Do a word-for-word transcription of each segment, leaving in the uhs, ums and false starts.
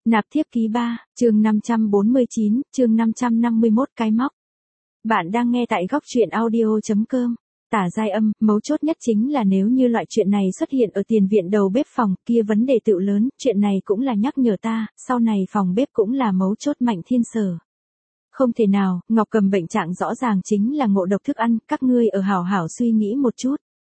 Nạp thiếp ký ba, chương năm trăm bốn mươi chín, chương năm trăm năm mươi mốt cái móc. Bạn đang nghe tại góc truyện audio.com. Tả giai âm, mấu chốt nhất chính là nếu như loại chuyện này xuất hiện ở tiền viện đầu bếp phòng, kia vấn đề tựu lớn, chuyện này cũng là nhắc nhở ta, sau này phòng bếp cũng là mấu chốt Mạnh Thiên Sở. Không thể nào, Ngọc Cầm bệnh trạng rõ ràng chính là ngộ độc thức ăn, các ngươi ở hảo hảo suy nghĩ một chút.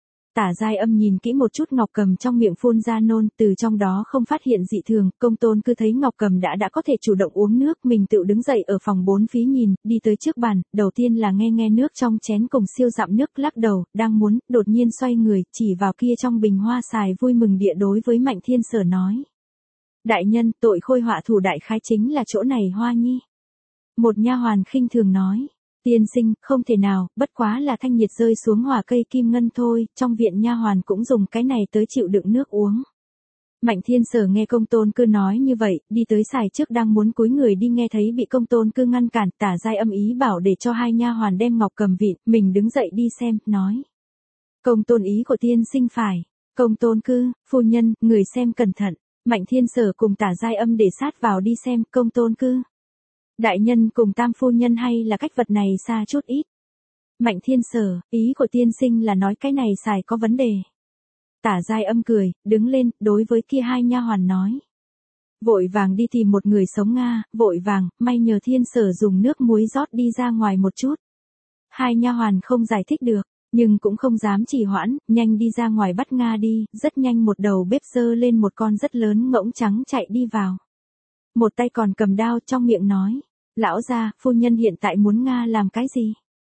Tả giai âm nhìn kỹ một chút Ngọc Cầm trong miệng phun ra nôn, từ trong đó không phát hiện dị thường, công tôn cứ thấy Ngọc Cầm đã đã có thể chủ động uống nước, mình tự đứng dậy ở phòng bốn phí nhìn, đi tới trước bàn, đầu tiên là nghe nghe nước trong chén cùng siêu dặm nước, lắc đầu, đang muốn, đột nhiên xoay người, chỉ vào kia trong bình hoa xài vui mừng địa đối với Mạnh Thiên Sở nói. Đại nhân, tội khôi họa thủ đại khái chính là chỗ này Hoa Nhi. Một nha hoàn khinh thường nói. Tiên sinh, không thể nào, bất quá là thanh nhiệt rơi xuống hỏa cây kim ngân thôi, trong viện nha hoàn cũng dùng cái này tới chịu đựng nước uống. Mạnh Thiên Sở nghe công tôn cư nói như vậy, đi tới xài trước đang muốn cúi người đi nghe thấy bị công tôn cư ngăn cản, tả giai âm ý bảo để cho hai nha hoàn đem Ngọc Cầm vịn, mình đứng dậy đi xem, nói. Công tôn ý của tiên sinh phải, công tôn cư, phu nhân, người xem cẩn thận, Mạnh Thiên Sở cùng tả giai âm để sát vào đi xem, công tôn cư. Đại nhân cùng tam phu nhân hay là cách vật này xa chút ít. Mạnh Thiên Sở, ý của tiên sinh là nói cái này xài có vấn đề. Tả giai âm cười, đứng lên, đối với kia hai nha hoàn nói. Vội vàng đi tìm một người sống Nga, vội vàng, may nhờ Thiên Sở dùng nước muối rót đi ra ngoài một chút. Hai nha hoàn không giải thích được, nhưng cũng không dám trì hoãn, nhanh đi ra ngoài bắt Nga đi, rất nhanh một đầu bếp giơ lên một con rất lớn ngỗng trắng chạy đi vào. Một tay còn cầm đao trong miệng nói. Lão gia, phu nhân hiện tại muốn Nga làm cái gì?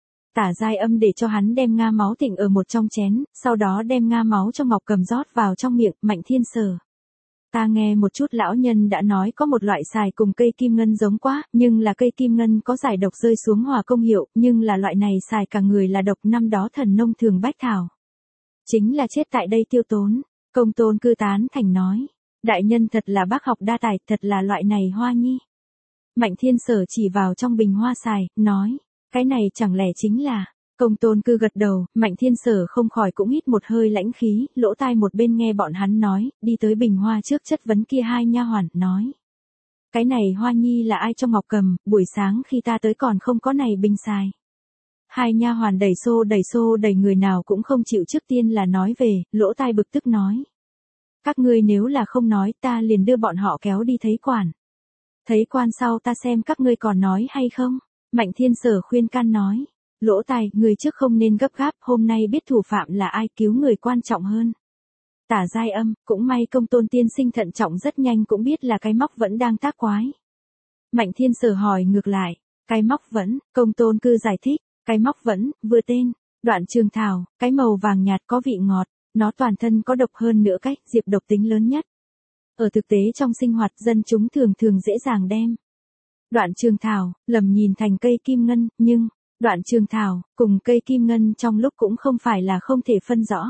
Tả giai âm để cho hắn đem Nga máu thịnh ở một trong chén, sau đó đem Nga máu cho Ngọc Cầm rót vào trong miệng, Mạnh Thiên Sở. Ta nghe một chút lão nhân đã nói có một loại xài cùng cây kim ngân giống quá, nhưng là cây kim ngân có giải độc rơi xuống hỏa công hiệu, nhưng là loại này xài cả người là độc, năm đó thần nông thường bách thảo. Chính là chết tại đây tiêu tốn, công tôn cư tán thành nói. Đại nhân thật là bác học đa tài, thật là loại này Hoa Nhi. Mạnh Thiên Sở chỉ vào trong bình hoa xài, nói, cái này chẳng lẽ chính là, công tôn cư gật đầu, Mạnh Thiên Sở không khỏi cũng hít một hơi lãnh khí, lỗ tai một bên nghe bọn hắn nói, đi tới bình hoa trước chất vấn kia hai nha hoàn, nói. Cái này Hoa Nhi là ai cho Ngọc Cầm, buổi sáng khi ta tới còn không có này bình xài. Hai nha hoàn đẩy xô đẩy xô đẩy người nào cũng không chịu, trước tiên là nói về, lỗ tai bực tức nói. Các ngươi nếu là không nói ta liền đưa bọn họ kéo đi thấy quản. Thấy quan sau ta xem các ngươi còn nói hay không? Mạnh Thiên Sở khuyên can nói. Lỗ tài, người trước không nên gấp gáp, hôm nay biết thủ phạm là ai, cứu người quan trọng hơn. Tả giai âm, cũng may công tôn tiên sinh thận trọng rất nhanh cũng biết là cái móc vẫn đang tác quái. Mạnh Thiên Sở hỏi ngược lại, cái móc vẫn, công tôn cư giải thích, cái móc vẫn, vừa tên, đoạn trường thảo, cái màu vàng nhạt có vị ngọt, nó toàn thân có độc hơn nữa cách, diệp độc tính lớn nhất. Ở thực tế trong sinh hoạt dân chúng thường thường dễ dàng đem. Đoạn trường thảo, lầm nhìn thành cây kim ngân, nhưng, đoạn trường thảo, cùng cây kim ngân trong lúc cũng không phải là không thể phân rõ.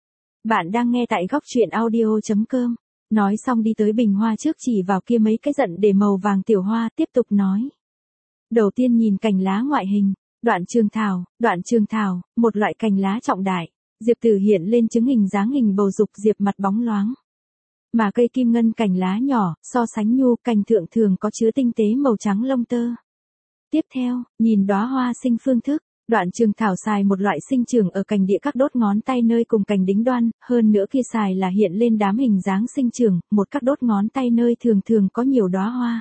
Bạn đang nghe tại góc truyện audio.com. Nói xong đi tới bình hoa trước chỉ vào kia mấy cái giận để màu vàng tiểu hoa, tiếp tục nói. Đầu tiên nhìn cành lá ngoại hình, đoạn trường thảo, đoạn trường thảo, một loại cành lá trọng đại, diệp tử hiện lên chứng hình dáng hình bầu dục, diệp mặt bóng loáng. Mà cây kim ngân cành lá nhỏ, so sánh nhu, cành thượng thường có chứa tinh tế màu trắng lông tơ. Tiếp theo, nhìn đóa hoa sinh phương thức, đoạn trường thảo xài một loại sinh trưởng ở cành địa các đốt ngón tay nơi cùng cành đính đoan, hơn nữa kia xài là hiện lên đám hình dáng sinh trưởng, một các đốt ngón tay nơi thường thường có nhiều đóa hoa.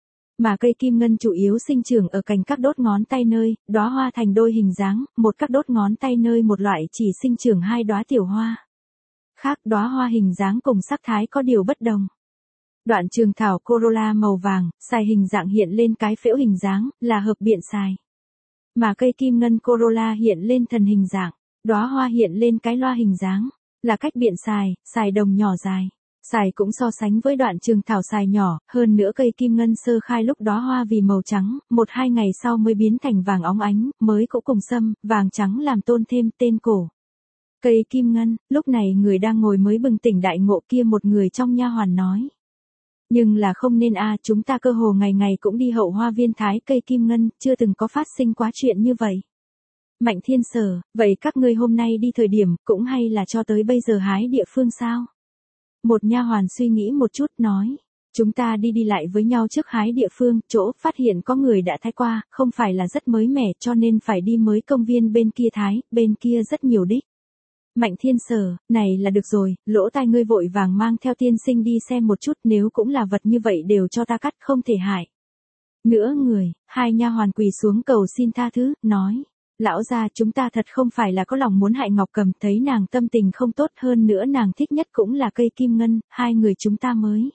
Mà cây kim ngân chủ yếu sinh trưởng ở cành các đốt ngón tay nơi, đóa hoa thành đôi hình dáng, một các đốt ngón tay nơi một loại chỉ sinh trưởng hai đóa tiểu hoa. Khác đóa hoa hình dáng cùng sắc thái có điều bất đồng. Đoạn trường thảo corolla màu vàng, xài hình dạng hiện lên cái phễu hình dáng, là hợp biện xài. Mà cây kim ngân corolla hiện lên thần hình dạng, đóa hoa hiện lên cái loa hình dáng, là cách biện xài, xài đồng nhỏ dài. Xài cũng so sánh với đoạn trường thảo xài nhỏ, hơn nữa cây kim ngân sơ khai lúc đóa hoa vì màu trắng, một hai ngày sau mới biến thành vàng óng ánh, mới cũng cùng sâm, vàng trắng làm tôn thêm tên cổ. Cây kim ngân, lúc này người đang ngồi mới bừng tỉnh đại ngộ kia một người trong nha hoàn nói. Nhưng là không nên a, chúng ta cơ hồ ngày ngày cũng đi hậu hoa viên thái cây kim ngân, chưa từng có phát sinh quá chuyện như vậy. Mạnh Thiên Sở, vậy các ngươi hôm nay đi thời điểm, cũng hay là cho tới bây giờ hái địa phương sao? Một nha hoàn suy nghĩ một chút nói, Chúng ta đi đi lại với nhau trước hái địa phương, chỗ phát hiện có người đã thái qua, không phải là rất mới mẻ cho nên phải đi mới công viên bên kia thái, bên kia rất nhiều đích. Mạnh Thiên Sở, này là được rồi, lỗ tai ngươi vội vàng mang theo tiên sinh đi xem một chút, nếu cũng là vật như vậy đều cho ta cắt, không thể hại. Nữa người, hai nha hoàn quỳ xuống cầu xin tha thứ, nói. Lão gia, chúng ta thật không phải là có lòng muốn hại Ngọc Cầm, thấy nàng tâm tình không tốt, hơn nữa nàng thích nhất cũng là cây kim ngân, hai người chúng ta mới.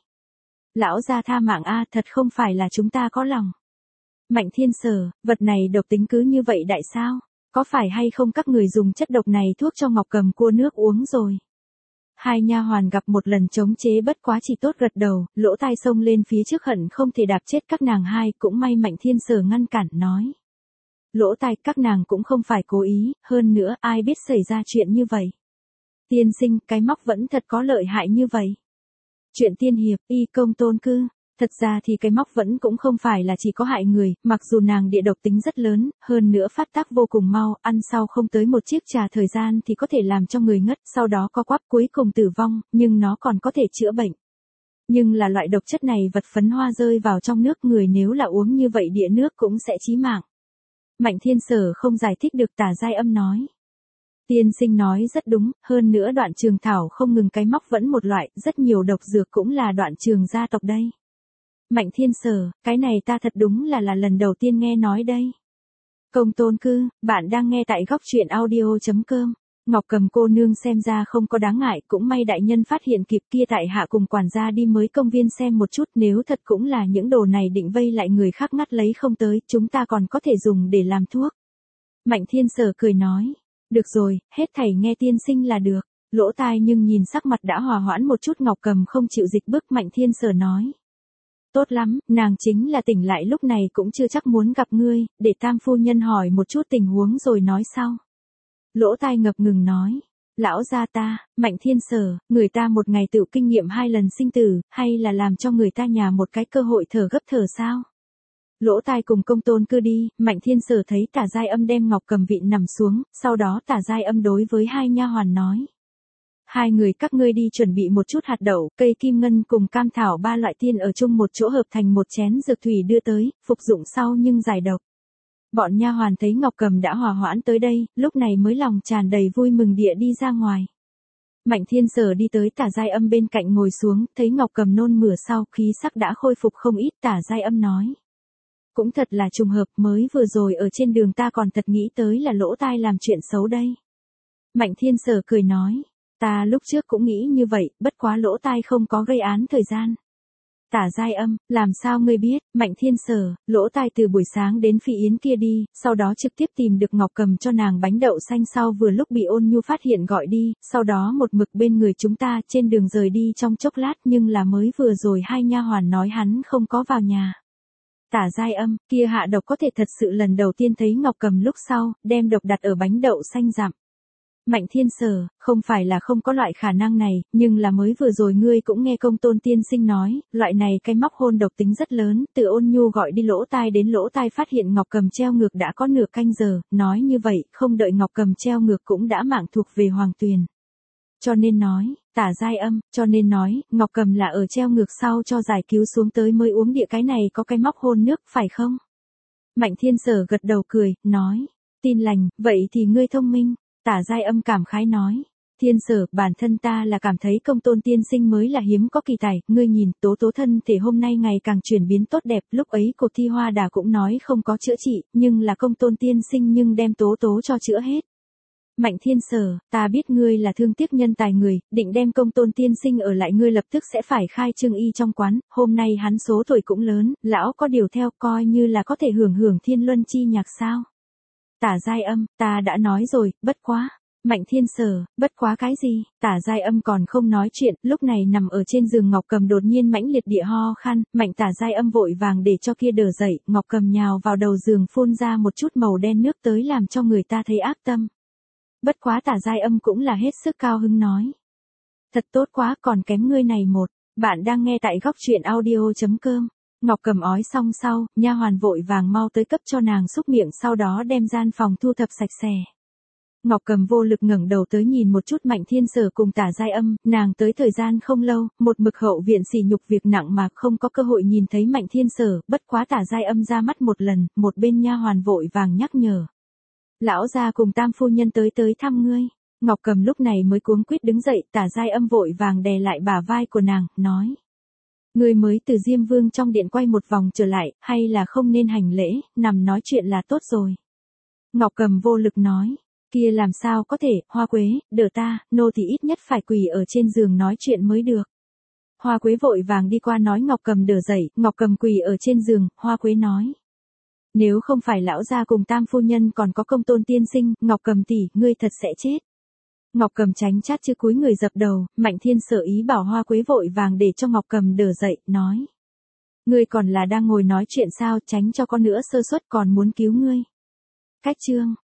Lão gia tha mạng a, thật không phải là chúng ta có lòng. Mạnh Thiên Sở, vật này độc tính cứ như vậy đại sao? Có phải hay không các người dùng chất độc này thuốc cho Ngọc Cầm cua nước uống rồi? Hai nha hoàn gặp một lần chống chế bất quá chỉ tốt gật đầu, lỗ tai xông lên phía trước hận không thể đạp chết các nàng hai, cũng may Mạnh Thiên Sở ngăn cản nói. Lỗ tai, các nàng cũng không phải cố ý, hơn nữa ai biết xảy ra chuyện như vậy. Tiên sinh, cái móc vẫn thật có lợi hại như vậy. Chuyện tiên hiệp, y công tôn cư. Thật ra thì cái móc vẫn cũng không phải là chỉ có hại người, mặc dù nàng địa độc tính rất lớn, hơn nữa phát tác vô cùng mau, ăn sau không tới một chiếc trà thời gian thì có thể làm cho người ngất, sau đó co quắp cuối cùng tử vong, nhưng nó còn có thể chữa bệnh. Nhưng là loại độc chất này vật phấn hoa rơi vào trong nước người nếu là uống như vậy địa nước cũng sẽ chí mạng. Mạnh Thiên Sở không giải thích được, Tả Giai Âm nói. Tiên sinh nói rất đúng, hơn nữa đoạn trường thảo không ngừng cái móc vẫn một loại, rất nhiều độc dược cũng là đoạn trường gia tộc đây. Mạnh Thiên Sở, cái này ta thật đúng là là lần đầu tiên nghe nói đây. Công tôn cư, bạn đang nghe tại góc truyện audio chấm com. Ngọc Cầm cô nương xem ra không có đáng ngại, cũng may đại nhân phát hiện kịp, kia tại hạ cùng quản gia đi mới công viên xem một chút, nếu thật cũng là những đồ này định vây lại người khác ngắt lấy không tới, chúng ta còn có thể dùng để làm thuốc. Mạnh Thiên Sở cười nói, được rồi, hết thảy nghe tiên sinh là được. Lỗ tai nhưng nhìn sắc mặt đã hòa hoãn một chút, Ngọc Cầm không chịu dịch bước, Mạnh Thiên Sở nói. Tốt lắm, nàng chính là tỉnh lại lúc này cũng chưa chắc muốn gặp ngươi, để tam phu nhân hỏi một chút tình huống rồi nói sau. Lỗ tai ngập ngừng nói, lão gia ta, Mạnh Thiên Sở, người ta một ngày tự kinh nghiệm hai lần sinh tử, hay là làm cho người ta nhà một cái cơ hội thở gấp thở sao? Lỗ tai cùng công tôn cư đi, Mạnh Thiên Sở thấy Tả Giai Âm đem Ngọc Cầm vịn nằm xuống, sau đó Tả Giai Âm đối với hai nha hoàn nói. Hai người các ngươi đi chuẩn bị một chút hạt đậu, cây kim ngân cùng cam thảo ba loại tiên ở chung một chỗ hợp thành một chén dược thủy đưa tới, phục dụng sau nhưng giải độc. Bọn nha hoàn thấy Ngọc Cầm đã hòa hoãn tới đây, lúc này mới lòng tràn đầy vui mừng địa đi ra ngoài. Mạnh Thiên Sở đi tới Tả Giai Âm bên cạnh ngồi xuống, thấy Ngọc Cầm nôn mửa sau khí sắc đã khôi phục không ít, Tả Giai Âm nói. Cũng thật là trùng hợp, mới vừa rồi ở trên đường ta còn thật nghĩ tới là lỗ tai làm chuyện xấu đây. Mạnh Thiên Sở cười nói. Ta lúc trước cũng nghĩ như vậy, bất quá lỗ tai không có gây án thời gian. Tả Giai Âm, làm sao ngươi biết? Mạnh Thiên Sở, lỗ tai từ buổi sáng đến Phi Yến kia đi, sau đó trực tiếp tìm được Ngọc Cầm cho nàng bánh đậu xanh, sau vừa lúc bị Ôn Nhu phát hiện gọi đi, sau đó một mực bên người chúng ta trên đường rời đi trong chốc lát, nhưng là mới vừa rồi hai nha hoàn nói hắn không có vào nhà. Tả Giai Âm, kia hạ độc có thể thật sự lần đầu tiên thấy Ngọc Cầm lúc sau, đem độc đặt ở bánh đậu xanh dặm. Mạnh Thiên Sở, không phải là không có loại khả năng này, nhưng là mới vừa rồi ngươi cũng nghe công tôn tiên sinh nói, loại này cái móc hôn độc tính rất lớn, từ Ôn Nhu gọi đi lỗ tai đến lỗ tai phát hiện Ngọc Cầm treo ngược đã có nửa canh giờ, nói như vậy, không đợi Ngọc Cầm treo ngược cũng đã mạng thuộc về Hoàng Tuyền. Cho nên nói, Tả Giai Âm, cho nên nói, Ngọc Cầm là ở treo ngược sau cho giải cứu xuống tới mới uống địa cái này có cái móc hôn nước, phải không? Mạnh Thiên Sở gật đầu cười, nói, tin lành, vậy thì ngươi thông minh. Tả Giai Âm cảm khái nói, Thiên Sở, bản thân ta là cảm thấy công tôn tiên sinh mới là hiếm có kỳ tài, ngươi nhìn, tố tố thân thể hôm nay ngày càng chuyển biến tốt đẹp, lúc ấy Cột Thi Hoa Đà cũng nói không có chữa trị, nhưng là công tôn tiên sinh nhưng đem tố tố cho chữa hết. Mạnh Thiên Sở, ta biết ngươi là thương tiếc nhân tài người, định đem công tôn tiên sinh ở lại, ngươi lập tức sẽ phải khai trương y trong quán, hôm nay hắn số tuổi cũng lớn, lão có điều theo coi như là có thể hưởng hưởng thiên luân chi nhạc sao. Tả Giai Âm, ta đã nói rồi, bất quá. Mạnh Thiên Sở, bất quá cái gì? Tả Giai Âm còn không nói chuyện, lúc này nằm ở trên giường Ngọc Cầm đột nhiên mãnh liệt địa ho khan, Mạnh Tả Giai Âm vội vàng để cho kia đờ dậy, Ngọc Cầm nhào vào đầu giường phun ra một chút màu đen nước tới làm cho người ta thấy ác tâm. Bất quá Tả Giai Âm cũng là hết sức cao hứng nói. Thật tốt quá, còn kém ngươi này một. Bạn đang nghe tại góc truyện audio chấm com. Ngọc Cầm ói xong sau, nha hoàn vội vàng mau tới cấp cho nàng xúc miệng, sau đó đem gian phòng thu thập sạch sẽ. Ngọc Cầm vô lực ngẩng đầu tới nhìn một chút Mạnh Thiên Sở cùng Tả Giai Âm, nàng tới thời gian không lâu, một mực hậu viện sỉ nhục việc nặng mà không có cơ hội nhìn thấy Mạnh Thiên Sở, bất quá Tả Giai Âm ra mắt một lần, một bên nha hoàn vội vàng nhắc nhở. Lão gia cùng Tam phu nhân tới tới thăm ngươi. Ngọc Cầm lúc này mới cuống quýt đứng dậy, Tả Giai Âm vội vàng đè lại bả vai của nàng, nói. Ngươi mới từ Diêm Vương trong điện quay một vòng trở lại, hay là không nên hành lễ, nằm nói chuyện là tốt rồi. Ngọc Cầm vô lực nói. Kia làm sao có thể, Hoa Quế, đỡ ta, nô thì ít nhất phải quỳ ở trên giường nói chuyện mới được. Hoa Quế vội vàng đi qua nói Ngọc Cầm đỡ dậy, Ngọc Cầm quỳ ở trên giường, Hoa Quế nói. Nếu không phải lão gia cùng Tam phu nhân còn có Công Tôn tiên sinh, Ngọc Cầm tỷ, ngươi thật sẽ chết. Ngọc Cầm tránh chát chứ cúi người dập đầu, Mạnh Thiên Sở ý bảo Hoa Quế vội vàng để cho Ngọc Cầm đỡ dậy, nói. Ngươi còn là đang ngồi nói chuyện sao, tránh cho con nữa sơ suất còn muốn cứu ngươi. Cách chương